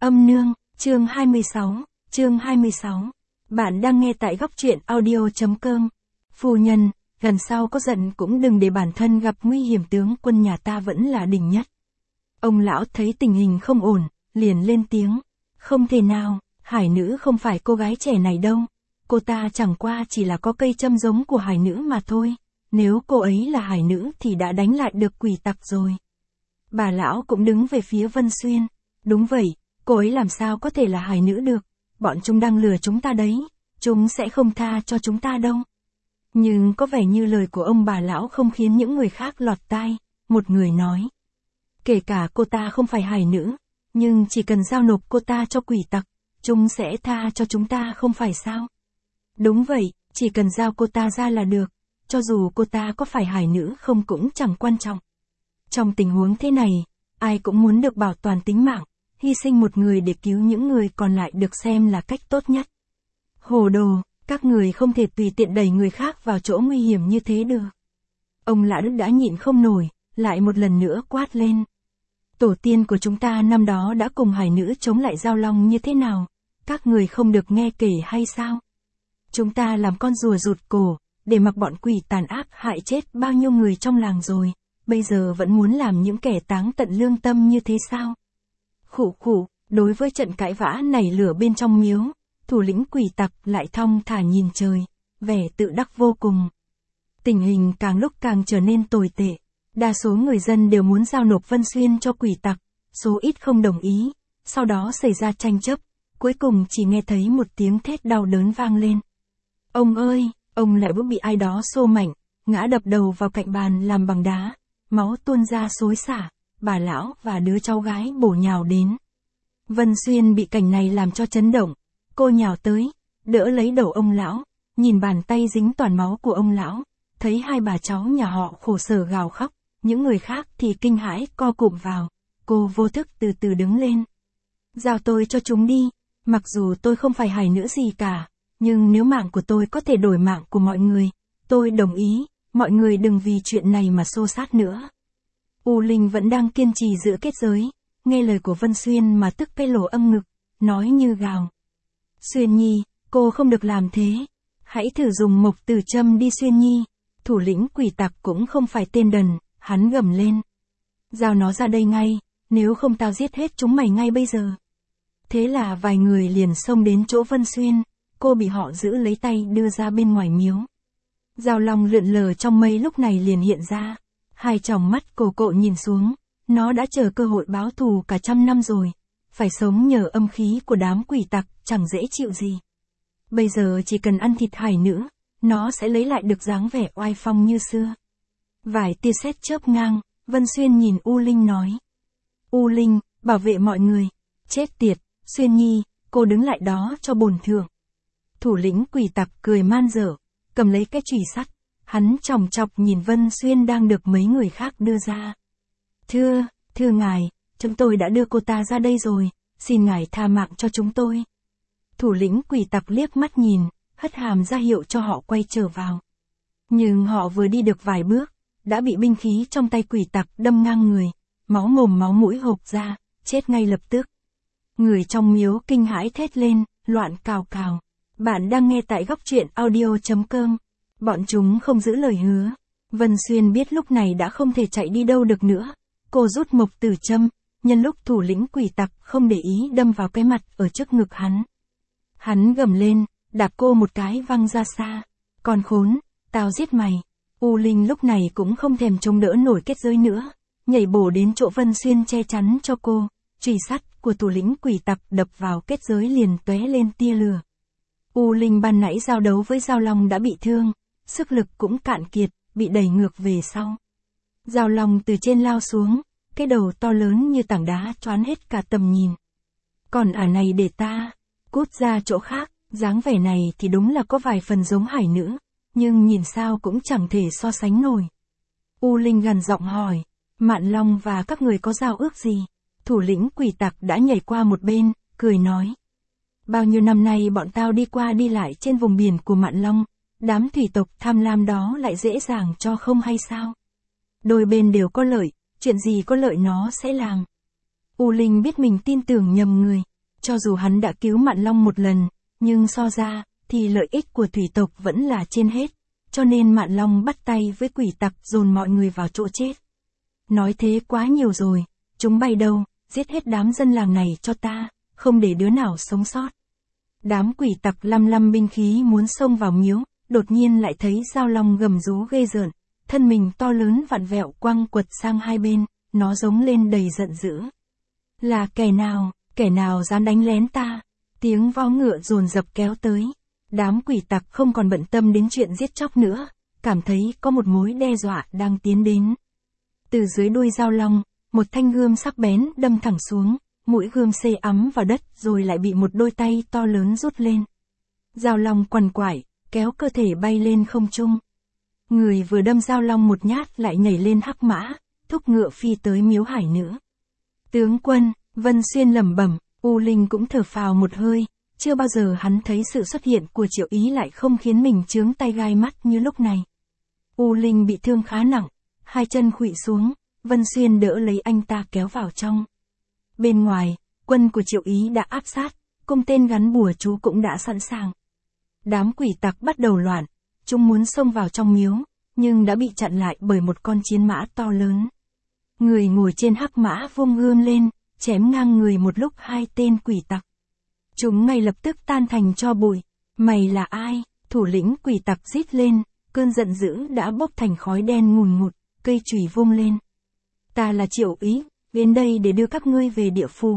Âm nương, chương 26. Bạn đang nghe tại góc truyện audio.com. Phu nhân, lần sau có giận cũng đừng để bản thân gặp nguy hiểm, tướng quân nhà ta vẫn là đỉnh nhất. Ông lão thấy tình hình không ổn, liền lên tiếng. Không thể nào, Hải nữ không phải cô gái trẻ này đâu. Cô ta chẳng qua chỉ là có cây châm giống của Hải nữ mà thôi. Nếu cô ấy là Hải nữ thì đã đánh lại được quỷ tặc rồi. Bà lão cũng đứng về phía Vân Xuyên. Đúng vậy, cô ấy làm sao có thể là Hải nữ được. Bọn chúng đang lừa chúng ta đấy. Chúng sẽ không tha cho chúng ta đâu. Nhưng có vẻ như lời của ông bà lão không khiến những người khác lọt tai. Một người nói. Kể cả cô ta không phải Hải nữ, nhưng chỉ cần giao nộp cô ta cho quỷ tặc, chúng sẽ tha cho chúng ta không phải sao? Đúng vậy, chỉ cần giao cô ta ra là được, cho dù cô ta có phải Hải nữ không cũng chẳng quan trọng. Trong tình huống thế này, ai cũng muốn được bảo toàn tính mạng, hy sinh một người để cứu những người còn lại được xem là cách tốt nhất. Hồ đồ, các người không thể tùy tiện đẩy người khác vào chỗ nguy hiểm như thế được. Ông Lã Đức đã nhịn không nổi, lại một lần nữa quát lên. Tổ tiên của chúng ta năm đó đã cùng Hải nữ chống lại Giao Long như thế nào, các người không được nghe kể hay sao? Chúng ta làm con rùa rụt cổ, để mặc bọn quỷ tàn ác hại chết bao nhiêu người trong làng rồi, bây giờ vẫn muốn làm những kẻ táng tận lương tâm như thế sao? Khụ khụ, đối với trận cãi vã nảy lửa bên trong miếu, thủ lĩnh quỷ tặc lại thong thả nhìn trời, vẻ tự đắc vô cùng. Tình hình càng lúc càng trở nên tồi tệ. Đa số người dân đều muốn giao nộp Vân Xuyên cho quỷ tặc, số ít không đồng ý, sau đó xảy ra tranh chấp, cuối cùng chỉ nghe thấy một tiếng thét đau đớn vang lên. Ông ơi, ông lại bị ai đó xô mạnh, ngã đập đầu vào cạnh bàn làm bằng đá, máu tuôn ra xối xả, bà lão và đứa cháu gái bổ nhào đến. Vân Xuyên bị cảnh này làm cho chấn động, cô nhào tới, đỡ lấy đầu ông lão, nhìn bàn tay dính toàn máu của ông lão, thấy hai bà cháu nhà họ khổ sở gào khóc. Những người khác thì kinh hãi co cụm vào, cô vô thức từ từ đứng lên. Giao tôi cho chúng đi, mặc dù tôi không phải Hải nữ gì cả, nhưng nếu mạng của tôi có thể đổi mạng của mọi người, tôi đồng ý, mọi người đừng vì chuyện này mà xô xát nữa. U Linh vẫn đang kiên trì giữ kết giới, nghe lời của Vân Xuyên mà tức cái lỗ âm ngực, nói như gào. Xuyên Nhi, cô không được làm thế, hãy thử dùng mộc tử châm đi Xuyên Nhi, thủ lĩnh quỷ tặc cũng không phải tên đần. Hắn gầm lên. Giao nó ra đây ngay, nếu không tao giết hết chúng mày ngay bây giờ. Thế là vài người liền xông đến chỗ Vân Xuyên, cô bị họ giữ lấy tay đưa ra bên ngoài miếu. Giao Long lượn lờ trong mây lúc này liền hiện ra, hai tròng mắt cổ cộ nhìn xuống, nó đã chờ cơ hội báo thù cả 100 năm rồi, phải sống nhờ âm khí của đám quỷ tặc, chẳng dễ chịu gì. Bây giờ chỉ cần ăn thịt Hải nữ, nó sẽ lấy lại được dáng vẻ oai phong như xưa. Vài tia sét chớp ngang, Vân Xuyên nhìn U Linh nói. U Linh, bảo vệ mọi người. Chết tiệt, Xuyên Nhi, cô đứng lại đó cho bổn thượng. Thủ lĩnh quỷ tặc cười man dở, cầm lấy cái chùy sắt, hắn chòng chọc nhìn Vân Xuyên đang được mấy người khác đưa ra. Thưa ngài, chúng tôi đã đưa cô ta ra đây rồi, xin ngài tha mạng cho chúng tôi. Thủ lĩnh quỷ tặc liếc mắt nhìn, hất hàm ra hiệu cho họ quay trở vào. Nhưng họ vừa đi được vài bước, đã bị binh khí trong tay quỷ tặc đâm ngang người, máu mồm máu mũi hộc ra, chết ngay lập tức. Người trong miếu kinh hãi thét lên, loạn cào cào. Bạn đang nghe tại góc truyện audio.com. Bọn chúng không giữ lời hứa. Vân Xuyên biết lúc này đã không thể chạy đi đâu được nữa. Cô rút mộc tử châm, nhân lúc thủ lĩnh quỷ tặc không để ý đâm vào cái mặt ở trước ngực hắn. Hắn gầm lên, đạp cô một cái văng ra xa. Con khốn, tao giết mày. U Linh lúc này cũng không thèm chống đỡ nổi kết giới nữa, nhảy bổ đến chỗ Vân Xuyên che chắn cho cô, chùy sắt của thủ lĩnh quỷ tặc đập vào kết giới liền tóe lên tia lửa. U Linh ban nãy giao đấu với Giao Long đã bị thương, sức lực cũng cạn kiệt, bị đẩy ngược về sau. Giao Long từ trên lao xuống, cái đầu to lớn như tảng đá choán hết cả tầm nhìn. Còn ả này để ta, cút ra chỗ khác, dáng vẻ này thì đúng là có vài phần giống Hải nữ. Nhưng nhìn sao cũng chẳng thể so sánh nổi. U Linh gằn giọng hỏi, Mạn Long và các người có giao ước gì? Thủ lĩnh quỷ tặc đã nhảy qua một bên, cười nói. Bao nhiêu năm nay bọn tao đi qua đi lại trên vùng biển của Mạn Long, đám thủy tộc tham lam đó lại dễ dàng cho không hay sao? Đôi bên đều có lợi, chuyện gì có lợi nó sẽ làm. U Linh biết mình tin tưởng nhầm người, Cho dù hắn đã cứu Mạn Long một lần, nhưng so ra, thì lợi ích của thủy tộc vẫn là trên hết. Cho nên Mạn Long bắt tay với quỷ tặc dồn mọi người vào chỗ chết. Nói thế quá nhiều rồi, chúng bay đâu, giết hết đám dân làng này cho ta, không để đứa nào sống sót. Đám quỷ tặc lăm lăm binh khí muốn xông vào miếu, đột nhiên lại thấy Dao Long gầm rú ghê rợn, thân mình to lớn vặn vẹo quăng quật sang hai bên, nó giống lên đầy giận dữ. Là kẻ nào dám đánh lén ta? Tiếng vó ngựa dồn dập kéo tới. Đám quỷ tặc không còn bận tâm đến chuyện giết chóc nữa, cảm thấy có một mối đe dọa đang tiến đến. Từ dưới đuôi Dao Long, một thanh gươm sắc bén đâm thẳng xuống, mũi gươm xê ắm vào đất rồi lại bị một đôi tay to lớn rút lên. Dao Long quằn quại, kéo cơ thể bay lên không trung. Người vừa đâm Dao Long một nhát lại nhảy lên hắc mã, thúc ngựa phi tới miếu hải nữ. Tướng quân, Vân Xuyên lẩm bẩm, U Linh cũng thở phào một hơi, chưa bao giờ hắn thấy sự xuất hiện của Triệu Ý lại không khiến mình chướng tay gai mắt như lúc này. U Linh bị thương khá nặng, hai chân khuỵu xuống, Vân Xuyên đỡ lấy anh ta kéo vào trong. Bên ngoài, quân của Triệu Ý đã áp sát, cung tên gắn bùa chú cũng đã sẵn sàng. Đám quỷ tặc bắt đầu loạn, chúng muốn xông vào trong miếu, nhưng đã bị chặn lại bởi một con chiến mã to lớn. Người ngồi trên hắc mã vung gươm lên, chém ngang người một lúc hai tên quỷ tặc. Chúng ngay lập tức tan thành tro bụi. Mày là ai? Thủ lĩnh quỷ tặc rít lên, cơn giận dữ đã bốc thành khói đen ngùn ngụt, cây chùy vung lên. Ta là Triệu Ý, đến đây để đưa các ngươi về địa phủ.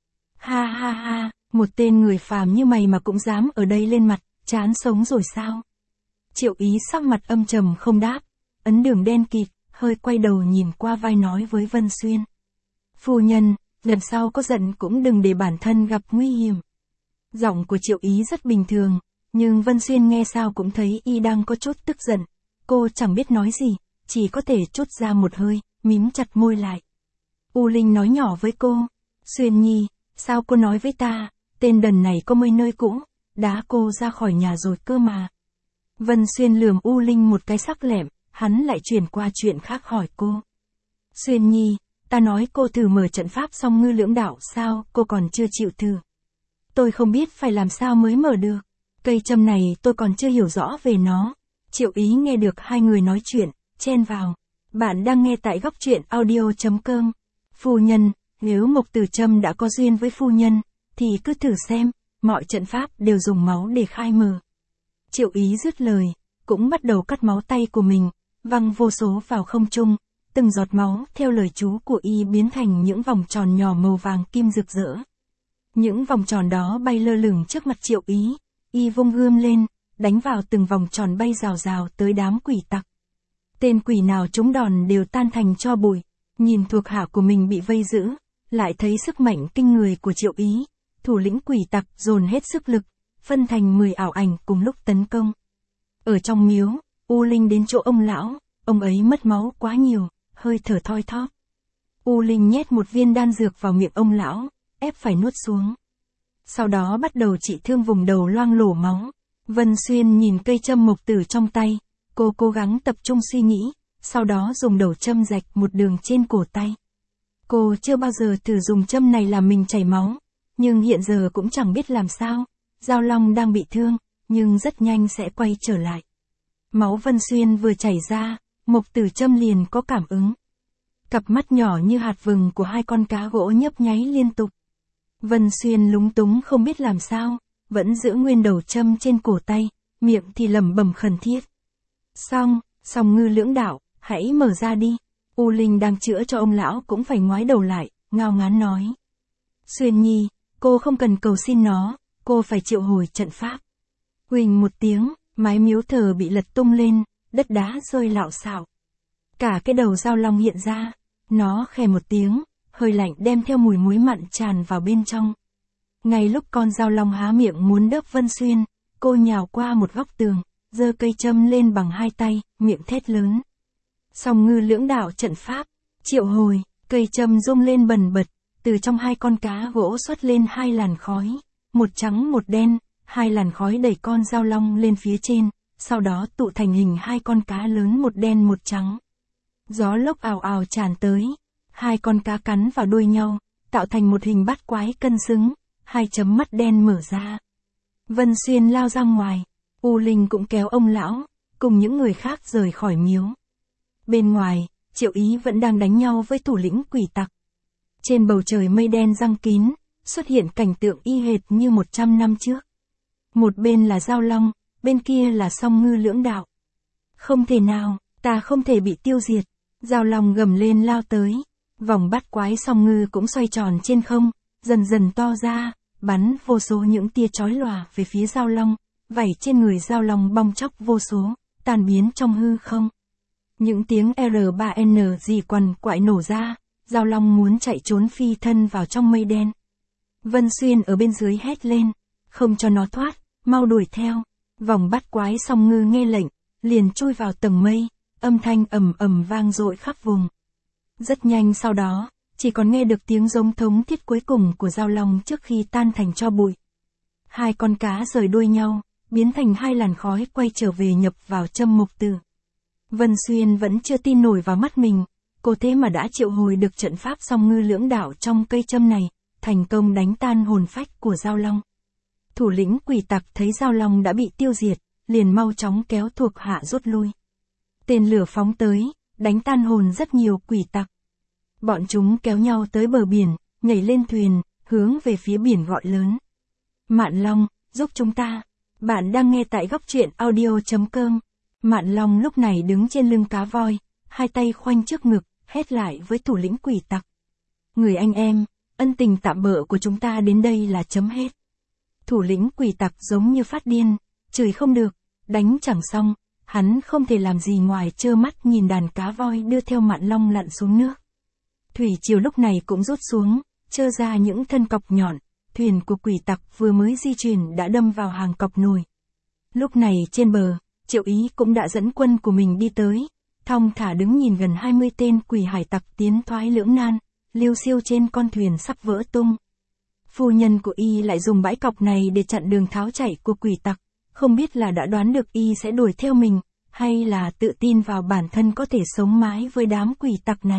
Ha ha ha, một tên người phàm như mày mà cũng dám ở đây lên mặt, chán sống rồi sao? Triệu Ý sắc mặt âm trầm không đáp, ấn đường đen kịt, hơi quay đầu nhìn qua vai nói với Vân Xuyên. Phu nhân, lần sau có giận cũng đừng để bản thân gặp nguy hiểm. Giọng của Triệu Ý rất bình thường, nhưng Vân Xuyên nghe sao cũng thấy y đang có chút tức giận. Cô chẳng biết nói gì, chỉ có thể trút ra một hơi, mím chặt môi lại. U Linh nói nhỏ với cô, Xuyên Nhi, sao cô nói với ta, tên đần này có mấy nơi cũ, đá cô ra khỏi nhà rồi cơ mà. Vân Xuyên lườm U Linh một cái sắc lẹm, hắn lại chuyển qua chuyện khác hỏi cô. Xuyên Nhi, ta nói cô thử mở trận pháp Song Ngư Lưỡng Đạo sao, cô còn chưa chịu thử. Tôi không biết phải làm sao mới mở được. Cây châm này tôi còn chưa hiểu rõ về nó. Triệu Ý nghe được hai người nói chuyện, chen vào. Bạn đang nghe tại góc truyện audio.com. Phu nhân, nếu Mộc Tử Trâm đã có duyên với phu nhân, thì cứ thử xem, mọi trận pháp đều dùng máu để khai mở. Triệu Ý dứt lời, cũng bắt đầu cắt máu tay của mình, văng vô số vào không trung, từng giọt máu theo lời chú của y biến thành những vòng tròn nhỏ màu vàng kim rực rỡ. Những vòng tròn đó bay lơ lửng trước mặt Triệu Ý, y vung gươm lên, đánh vào từng vòng tròn bay rào rào tới đám quỷ tặc. Tên quỷ nào trúng đòn đều tan thành tro bụi, nhìn thuộc hạ của mình bị vây giữ, lại thấy sức mạnh kinh người của Triệu Ý, thủ lĩnh quỷ tặc dồn hết sức lực, phân thành 10 ảo ảnh cùng lúc tấn công. Ở trong miếu, U Linh đến chỗ ông lão, ông ấy mất máu quá nhiều, hơi thở thoi thóp. U Linh nhét một viên đan dược vào miệng ông lão, ép phải nuốt xuống. Sau đó bắt đầu trị thương vùng đầu loang lổ máu. Vân Xuyên nhìn cây châm mộc tử trong tay, cô cố gắng tập trung suy nghĩ, sau đó dùng đầu châm rạch một đường trên cổ tay. Cô chưa bao giờ thử dùng châm này làm mình chảy máu, nhưng hiện giờ cũng chẳng biết làm sao. Dao Long đang bị thương, nhưng rất nhanh sẽ quay trở lại. Máu Vân Xuyên vừa chảy ra, Mộc Tử Trâm liền có cảm ứng. Cặp mắt nhỏ như hạt vừng của hai con cá gỗ nhấp nháy liên tục. Vân Xuyên lúng túng không biết làm sao, vẫn giữ nguyên đầu châm trên cổ tay, miệng thì lẩm bẩm khẩn thiết. Song Ngư Lưỡng Đạo, hãy mở ra đi. U Linh đang chữa cho ông lão cũng phải ngoái đầu lại, ngao ngán nói. Xuyên Nhi, cô không cần cầu xin nó, cô phải triệu hồi trận pháp. Huỳnh một tiếng, mái miếu thờ bị lật tung lên, đất đá rơi lạo xạo. Cả cái đầu Dao Long hiện ra, nó khè một tiếng, hơi lạnh đem theo mùi muối mặn tràn vào bên trong. Ngay lúc con Dao Long há miệng muốn đớp Vân Xuyên, cô nhào qua một góc tường, giơ cây châm lên bằng hai tay, miệng thét lớn. Song Ngư Lưỡng Đạo trận pháp, triệu hồi, cây châm rung lên bần bật, từ trong hai con cá gỗ xuất lên hai làn khói, một trắng một đen, hai làn khói đẩy con Dao Long lên phía trên, sau đó tụ thành hình hai con cá lớn một đen một trắng. Gió lốc ào ào tràn tới, hai con cá cắn vào đuôi nhau, tạo thành một hình bát quái cân xứng, hai chấm mắt đen mở ra. Vân Xuyên lao ra ngoài, U Linh cũng kéo ông lão, cùng những người khác rời khỏi miếu. Bên ngoài, Triệu Ý vẫn đang đánh nhau với thủ lĩnh quỷ tặc. Trên bầu trời mây đen giăng kín, xuất hiện cảnh tượng y hệt như 100 năm trước. Một bên là Giao Long, bên kia là Song Ngư lưỡng đạo. Không thể nào, ta không thể bị tiêu diệt. Giao Long gầm lên lao tới. Vòng bát quái Song Ngư cũng xoay tròn trên không, dần dần to ra, bắn vô số những tia chói lòa về phía Giao Long, vảy trên người Giao Long bong chóc vô số, tan biến trong hư không. Những tiếng R3N gì quằn quại nổ ra, Giao Long muốn chạy trốn phi thân vào trong mây đen. Vân Xuyên ở bên dưới hét lên, không cho nó thoát, mau đuổi theo. Vòng bát quái Song Ngư nghe lệnh, liền chui vào tầng mây, âm thanh ầm ầm vang dội khắp vùng. Rất nhanh sau đó, chỉ còn nghe được tiếng giống thống thiết cuối cùng của Giao Long trước khi tan thành tro bụi. Hai con cá rời đuôi nhau, biến thành hai làn khói quay trở về nhập vào châm mục tử. Vân Xuyên vẫn chưa tin nổi vào mắt mình, cô thế mà đã triệu hồi được trận pháp Song Ngư lưỡng đạo trong cây châm này, thành công đánh tan hồn phách của Giao Long. Thủ lĩnh quỷ tặc thấy Giao Long đã bị tiêu diệt, liền mau chóng kéo thuộc hạ rút lui. Tên lửa phóng tới, đánh tan hồn rất nhiều quỷ tặc. Bọn chúng kéo nhau tới bờ biển, nhảy lên thuyền, hướng về phía biển gọi lớn. Mạn Long, giúp chúng ta. Bạn đang nghe tại góc truyện audio.com. Mạn Long lúc này đứng trên lưng cá voi, hai tay khoanh trước ngực, hét lại với thủ lĩnh quỷ tặc. Người anh em, ân tình tạm bợ của chúng ta đến đây là chấm hết. Thủ lĩnh quỷ tặc giống như phát điên, chửi không được, đánh chẳng xong, hắn không thể làm gì ngoài trơ mắt nhìn đàn cá voi đưa theo Mạn Long lặn xuống nước. Thủy triều lúc này cũng rút xuống, trơ ra những thân cọc nhọn, thuyền của quỷ tặc vừa mới di chuyển đã đâm vào hàng cọc nồi. Lúc này trên bờ, Triệu Ý cũng đã dẫn quân của mình đi tới, thong thả đứng nhìn gần 20 tên quỷ hải tặc tiến thoái lưỡng nan, liêu xiêu trên con thuyền sắp vỡ tung. Phu nhân của y lại dùng bãi cọc này để chặn đường tháo chạy của quỷ tặc, không biết là đã đoán được y sẽ đuổi theo mình, hay là tự tin vào bản thân có thể sống mái với đám quỷ tặc này.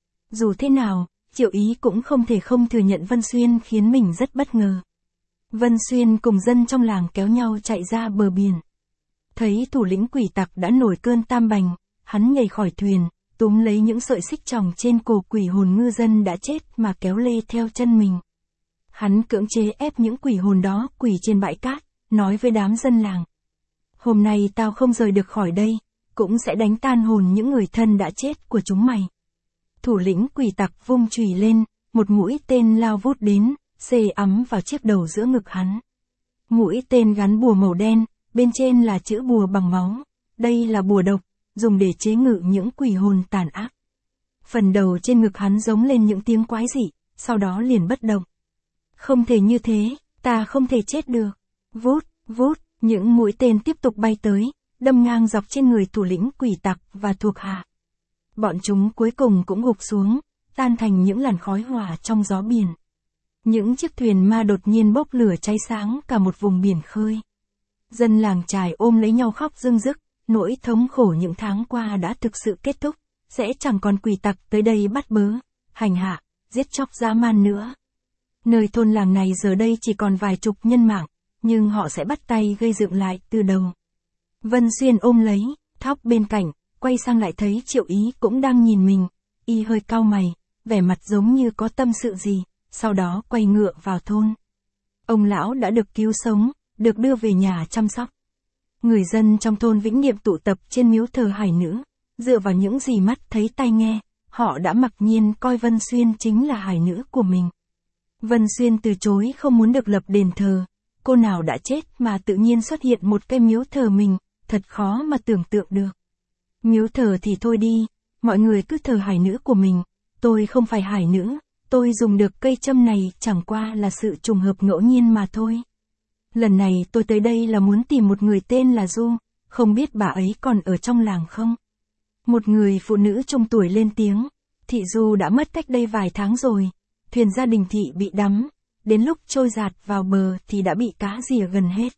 Dù thế nào, Triệu Ý cũng không thể không thừa nhận Vân Xuyên khiến mình rất bất ngờ. Vân Xuyên cùng dân trong làng kéo nhau chạy ra bờ biển. Thấy thủ lĩnh quỷ tặc đã nổi cơn tam bành, hắn nhảy khỏi thuyền, túm lấy những sợi xích chòng trên cổ quỷ hồn ngư dân đã chết mà kéo lê theo chân mình. Hắn cưỡng chế ép những quỷ hồn đó quỳ trên bãi cát, nói với đám dân làng. Hôm nay tao không rời được khỏi đây, cũng sẽ đánh tan hồn những người thân đã chết của chúng mày. Thủ lĩnh quỷ tặc vung chùy lên, một mũi tên lao vút đến, xê ắm vào chiếc đầu giữa ngực hắn. Mũi tên gắn bùa màu đen, bên trên là chữ bùa bằng máu. Đây là bùa độc, dùng để chế ngự những quỷ hồn tàn ác. Phần đầu trên ngực hắn giống lên những tiếng quái dị, sau đó liền bất động. Không thể như thế, ta không thể chết được. Vút, vút, những mũi tên tiếp tục bay tới, đâm ngang dọc trên người thủ lĩnh quỷ tặc và thuộc hạ. Bọn chúng cuối cùng cũng gục xuống, tan thành những làn khói hỏa trong gió biển. Những chiếc thuyền ma đột nhiên bốc lửa cháy sáng cả một vùng biển khơi. Dân làng chài ôm lấy nhau khóc rưng rức, nỗi thống khổ những tháng qua đã thực sự kết thúc, sẽ chẳng còn quỷ tặc tới đây bắt bớ, hành hạ, giết chóc dã man nữa. Nơi thôn làng này giờ đây chỉ còn vài chục nhân mạng, nhưng họ sẽ bắt tay gây dựng lại từ đầu. Vân Xuyên ôm lấy, Thóc bên cạnh, quay sang lại thấy Triệu Ý cũng đang nhìn mình, y hơi cau mày, vẻ mặt giống như có tâm sự gì, sau đó quay ngựa vào thôn. Ông lão đã được cứu sống, được đưa về nhà chăm sóc. Người dân trong thôn Vĩnh Niệm tụ tập trên miếu thờ hải nữ, dựa vào những gì mắt thấy tai nghe, họ đã mặc nhiên coi Vân Xuyên chính là hải nữ của mình. Vân Xuyên từ chối không muốn được lập đền thờ, cô nào đã chết mà tự nhiên xuất hiện một cái miếu thờ mình, thật khó mà tưởng tượng được. Miếu thờ thì thôi đi, mọi người cứ thờ hải nữ của mình, tôi không phải hải nữ, tôi dùng được cây châm này chẳng qua là sự trùng hợp ngẫu nhiên mà thôi. Lần này tôi tới đây là muốn tìm một người tên là Du, không biết bà ấy còn ở trong làng không? Một người phụ nữ trung tuổi lên tiếng, thị Du đã mất cách đây vài tháng rồi, thuyền gia đình thị bị đắm, đến lúc trôi dạt vào bờ thì đã bị cá rỉa gần hết.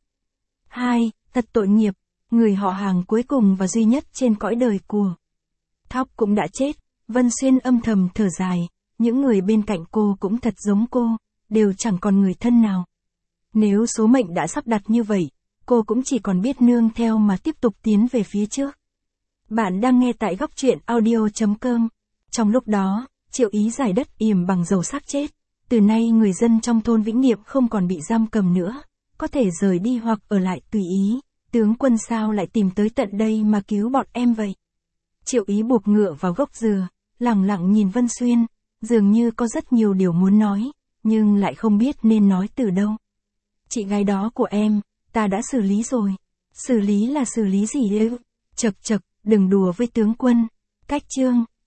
2. Thật tội nghiệp, người họ hàng cuối cùng và duy nhất trên cõi đời của Thóc cũng đã chết. Vân Xuyên âm thầm thở dài, những người bên cạnh cô cũng thật giống cô, đều chẳng còn người thân nào. Nếu số mệnh đã sắp đặt như vậy, cô cũng chỉ còn biết nương theo mà tiếp tục tiến về phía trước. Bạn đang nghe tại góc truyện audio.com. Trong lúc đó, Triệu Ý giải đất yểm bằng dầu xác chết. Từ nay người dân trong thôn Vĩnh Niệm không còn bị giam cầm nữa, có thể rời đi hoặc ở lại tùy ý. Tướng quân sao lại tìm tới tận đây mà cứu bọn em vậy? Triệu Ý buộc ngựa vào gốc dừa, lặng lặng nhìn Vân Xuyên, dường như có rất nhiều điều muốn nói, nhưng lại không biết nên nói từ đâu. Chị gái đó của em, ta đã xử lý rồi. Xử lý là xử lý gì ư? Chậc chậc, đừng đùa với tướng quân. Cách chương.